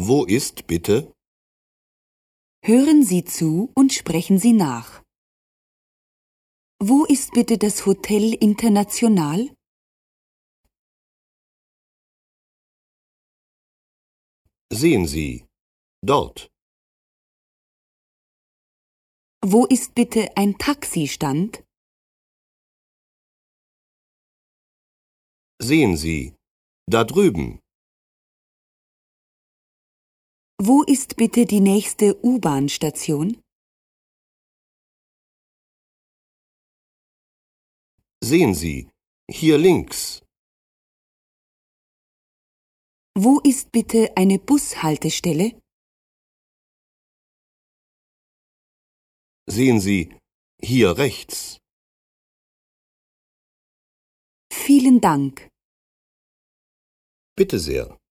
Wo ist bitte? Hören Sie zu und sprechen Sie nach. Wo ist bitte das Hotel International? Sehen Sie. Dort. Wo ist bitte ein Taxistand? Sehen Sie. Da drüben. Wo ist bitte die nächste U-Bahn-Station? Sehen Sie. Hier links. Wo ist bitte eine Bushaltestelle? Sehen Sie. Hier rechts. Vielen Dank. Bitte sehr.